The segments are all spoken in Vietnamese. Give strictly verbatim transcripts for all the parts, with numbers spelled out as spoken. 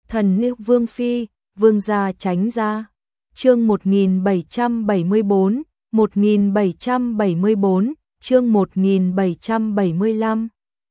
Thần nữ Vương Phi, Vương gia tránh ra. Chương một nghìn bảy trăm bảy mươi bốn, một nghìn bảy trăm bảy mươi bốn, chương một nghìn bảy trăm bảy mươi lăm.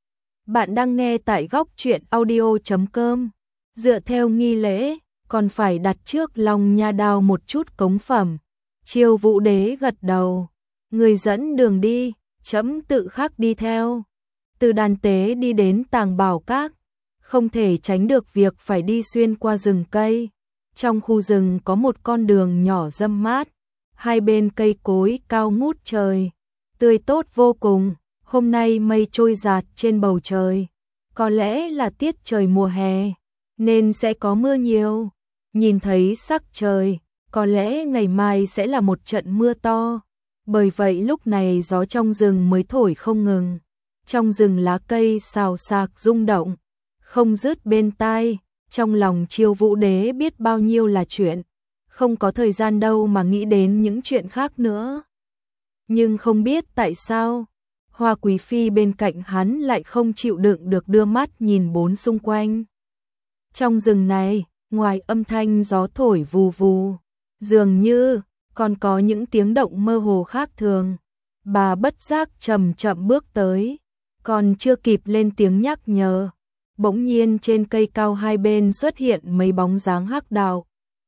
Bạn đang nghe tại góc truyện audio chấm com. Dựa theo nghi lễ, còn phải đặt trước Long Nha Đao một chút cống phẩm. Chiêu Vũ Đế gật đầu. Người dẫn đường đi, trẫm tự khắc đi theo. Từ đàn tế đi đến Tàng Bảo Các, không thể tránh được việc phải đi xuyên qua rừng cây. Trong khu rừng có một con đường nhỏ râm mát, hai bên cây cối cao ngút trời, tươi tốt vô cùng. Hôm nay mây trôi dạt trên bầu trời, có lẽ là tiết trời mùa hè, nên sẽ có mưa nhiều. Nhìn thấy sắc trời, có lẽ ngày mai sẽ là một trận mưa to. Bởi vậy lúc này gió trong rừng mới thổi không ngừng. Trong rừng lá cây xào xạc rung động, không dứt bên tai. Trong lòng Chiêu Vũ Đế biết bao nhiêu là chuyện, không có thời gian đâu mà nghĩ đến những chuyện khác nữa. Nhưng không biết tại sao, Hoa Quý Phi bên cạnh hắn lại không chịu đựng được đưa mắt nhìn bốn xung quanh. Trong rừng này, ngoài âm thanh gió thổi vù vù, dường như còn có những tiếng động mơ hồ khác thường. Bà bất giác chậm chậm bước tới, còn chưa kịp lên tiếng nhắc nhở, bỗng nhiên trên cây cao hai bên xuất hiện mấy bóng dáng hắc đạo.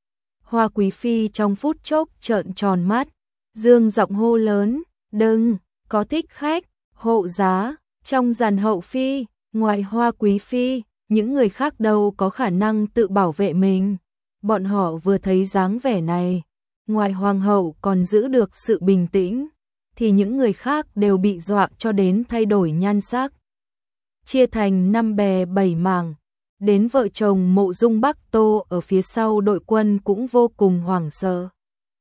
Hoa Quý Phi trong phút chốc trợn tròn mắt, dương giọng hô lớn, đừng, có thích khách, hộ giá. Trong dàn hậu phi, ngoài Hoa Quý Phi, những người khác đâu có khả năng tự bảo vệ mình. Bọn họ vừa thấy dáng vẻ này, ngoài hoàng hậu còn giữ được sự bình tĩnh, thì những người khác đều bị dọa cho đến thay đổi nhan sắc. Chia thành năm bè bảy mảng, đến vợ chồng Mộ Dung Bắc Tô ở phía sau đội quân cũng vô cùng hoảng sợ.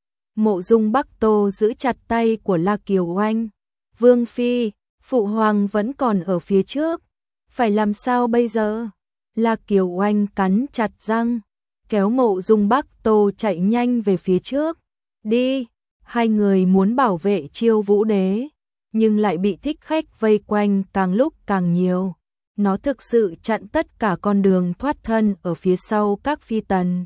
Mộ Dung Bắc Tô giữ chặt tay của La Kiều Oanh. Vương Phi, Phụ Hoàng vẫn còn ở phía trước, phải làm sao bây giờ? La Kiều Oanh cắn chặt răng, kéo Mộ Dung Bắc Tô chạy nhanh về phía trước. Đi, hai người muốn bảo vệ Chiêu Vũ Đế, nhưng lại bị thích khách vây quanh càng lúc càng nhiều. Nó thực sự chặn tất cả con đường thoát thân ở phía sau các phi tần.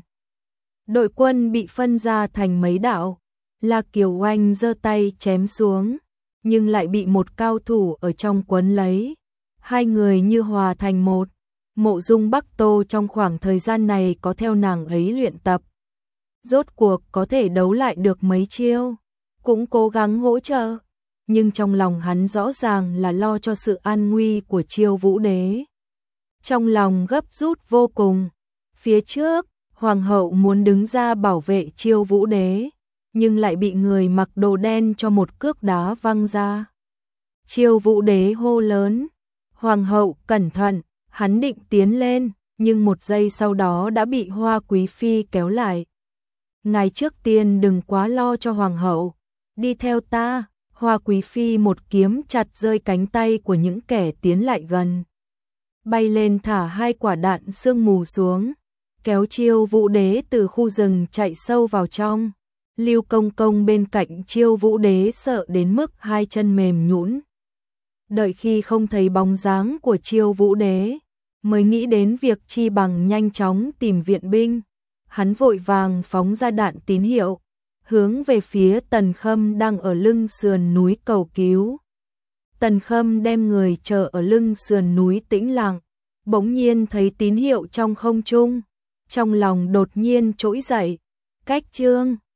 Đội quân bị phân ra thành mấy đạo. La Kiều Oanh giơ tay chém xuống, nhưng lại bị một cao thủ ở trong quấn lấy. Hai người như hòa thành một. Mộ Dung Bắc Tô trong khoảng thời gian này có theo nàng ấy luyện tập, rốt cuộc có thể đấu lại được mấy chiêu, cũng cố gắng hỗ trợ. Nhưng trong lòng hắn rõ ràng là lo cho sự an nguy của Chiêu Vũ Đế. Trong lòng gấp rút vô cùng. Phía trước, Hoàng hậu muốn đứng ra bảo vệ Chiêu Vũ Đế, nhưng lại bị người mặc đồ đen cho một cước đá văng ra. Chiêu Vũ Đế hô lớn, Hoàng hậu cẩn thận. Hắn định tiến lên, nhưng một giây sau đó đã bị Hoa Quý Phi kéo lại. Ngài trước tiên đừng quá lo cho Hoàng hậu, đi theo ta. Hoa Quý Phi một kiếm chặt rơi cánh tay của những kẻ tiến lại gần, bay lên thả hai quả đạn sương mù xuống, kéo Chiêu Vũ Đế từ khu rừng chạy sâu vào trong. Lưu Công Công bên cạnh Chiêu Vũ Đế sợ đến mức hai chân mềm nhũn. Đợi khi không thấy bóng dáng của Chiêu Vũ Đế, mới nghĩ đến việc chi bằng nhanh chóng tìm viện binh. Hắn vội vàng phóng ra đạn tín hiệu, hướng về phía Tần Khâm đang ở lưng sườn núi cầu cứu. Tần Khâm đem người chờ ở lưng sườn núi tĩnh lặng, bỗng nhiên thấy tín hiệu trong không trung, trong lòng đột nhiên trỗi dậy. Cách chương